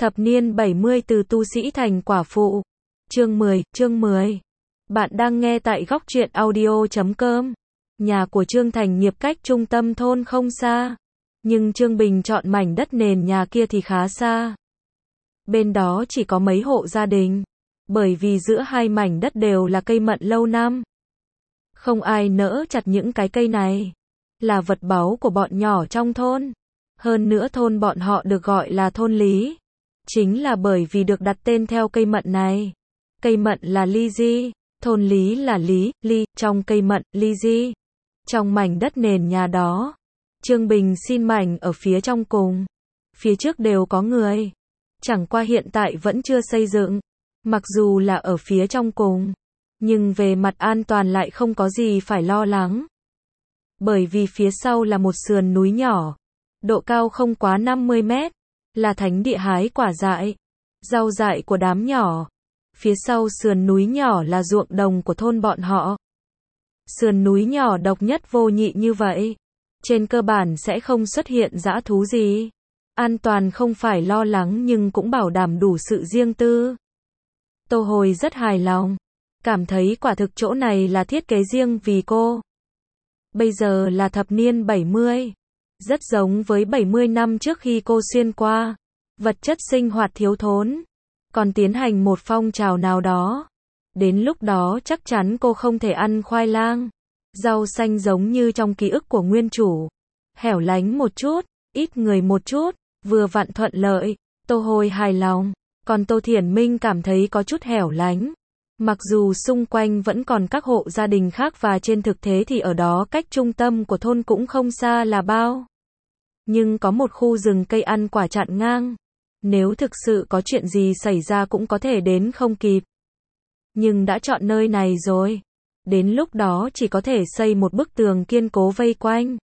Thập niên 70 từ tu sĩ thành quả phụ. Chương 10. Bạn đang nghe tại góc truyện audio.com. Nhà của Trương Thành Nghiệp cách trung tâm thôn không xa, nhưng Trương Bình chọn mảnh đất nền nhà kia thì khá xa. Bên đó chỉ có mấy hộ gia đình, bởi vì giữa hai mảnh đất đều là cây mận lâu năm. Không ai nỡ chặt những cái cây này, là vật báu của bọn nhỏ trong thôn. Hơn nữa thôn bọn họ được gọi là thôn Lý, chính là bởi vì được đặt tên theo cây mận này. Cây mận là ly di, thôn Lý là ly, trong cây mận, ly di. Trong mảnh đất nền nhà đó, Trương Bình xin mảnh ở phía trong cùng. Phía trước đều có người, chẳng qua hiện tại vẫn chưa xây dựng. Mặc dù là ở phía trong cùng, nhưng về mặt an toàn lại không có gì phải lo lắng. Bởi vì phía sau là một sườn núi nhỏ, độ cao không quá 50 mét, là thánh địa hái quả dại, rau dại của đám nhỏ. Phía sau sườn núi nhỏ là ruộng đồng của thôn bọn họ. Sườn núi nhỏ độc nhất vô nhị như vậy, trên cơ bản sẽ không xuất hiện dã thú gì. An toàn không phải lo lắng nhưng cũng bảo đảm đủ sự riêng tư. Tô Hồi rất hài lòng, cảm thấy quả thực chỗ này là thiết kế riêng vì cô. Bây giờ là thập niên 70, rất giống với 70 năm trước khi cô xuyên qua. Vật chất sinh hoạt thiếu thốn, còn tiến hành một phong trào nào đó. Đến lúc đó chắc chắn cô không thể ăn khoai lang, rau xanh giống như trong ký ức của nguyên chủ. Hẻo lánh một chút, ít người một chút, vừa vặn thuận lợi. Tô Hồi hài lòng, còn Tô Thiển Minh cảm thấy có chút hẻo lánh. Mặc dù xung quanh vẫn còn các hộ gia đình khác và trên thực tế thì ở đó cách trung tâm của thôn cũng không xa là bao. Nhưng có một khu rừng cây ăn quả chặn ngang. Nếu thực sự có chuyện gì xảy ra cũng có thể đến không kịp. Nhưng đã chọn nơi này rồi, đến lúc đó chỉ có thể xây một bức tường kiên cố vây quanh.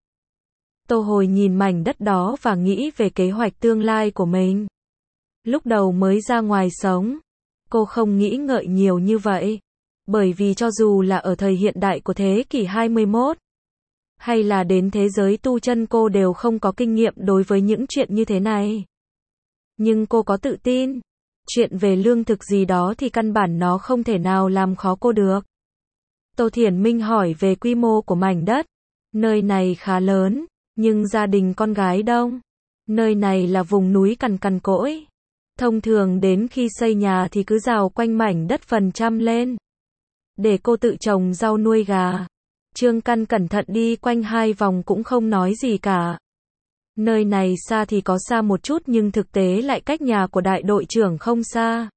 Tô Hồi nhìn mảnh đất đó và nghĩ về kế hoạch tương lai của mình. Lúc đầu mới ra ngoài sống, cô không nghĩ ngợi nhiều như vậy. Bởi vì cho dù là ở thời hiện đại của thế kỷ 21, hay là đến thế giới tu chân cô đều không có kinh nghiệm đối với những chuyện như thế này. Nhưng cô có tự tin, chuyện về lương thực gì đó thì căn bản nó không thể nào làm khó cô được. Tô Thiển Minh hỏi về quy mô của mảnh đất. Nơi này khá lớn, nhưng gia đình con gái đông. Nơi này là vùng núi cằn cỗi. Thông thường đến khi xây nhà thì cứ rào quanh mảnh đất phần trăm lên, để cô tự trồng rau nuôi gà. Trương Căn cẩn thận đi quanh 2 vòng cũng không nói gì cả. Nơi này xa thì có xa một chút nhưng thực tế lại cách nhà của đại đội trưởng không xa.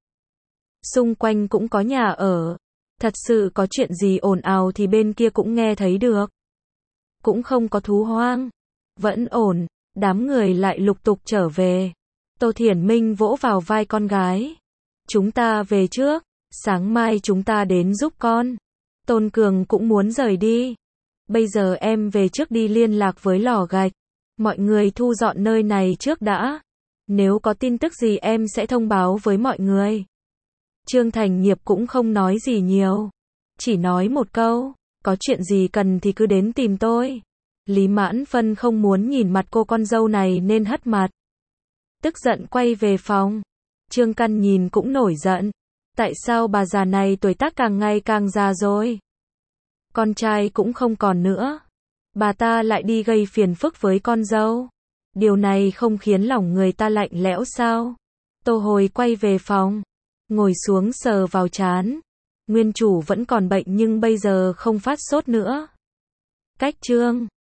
Xung quanh cũng có nhà ở. Thật sự có chuyện gì ồn ào thì bên kia cũng nghe thấy được. Cũng không có thú hoang. Vẫn ổn, đám người lại lục tục trở về. Tô Thiển Minh vỗ vào vai con gái. Chúng ta về trước, sáng mai chúng ta đến giúp con. Tôn Cường cũng muốn rời đi. Bây giờ em về trước đi liên lạc với lò gạch. Mọi người thu dọn nơi này trước đã. Nếu có tin tức gì em sẽ thông báo với mọi người. Trương Thành Nghiệp cũng không nói gì nhiều. Chỉ nói một câu, có chuyện gì cần thì cứ đến tìm tôi. Lý Mãn Phân không muốn nhìn mặt cô con dâu này nên hất mặt. Tức giận quay về phòng. Trương Căn nhìn cũng nổi giận. Tại sao bà già này tuổi tác càng ngày càng già rồi? Con trai cũng không còn nữa. Bà ta lại đi gây phiền phức với con dâu. Điều này không khiến lòng người ta lạnh lẽo sao? Tô Hồi quay về phòng, ngồi xuống sờ vào trán. Nguyên chủ vẫn còn bệnh nhưng bây giờ không phát sốt nữa. Cách Trương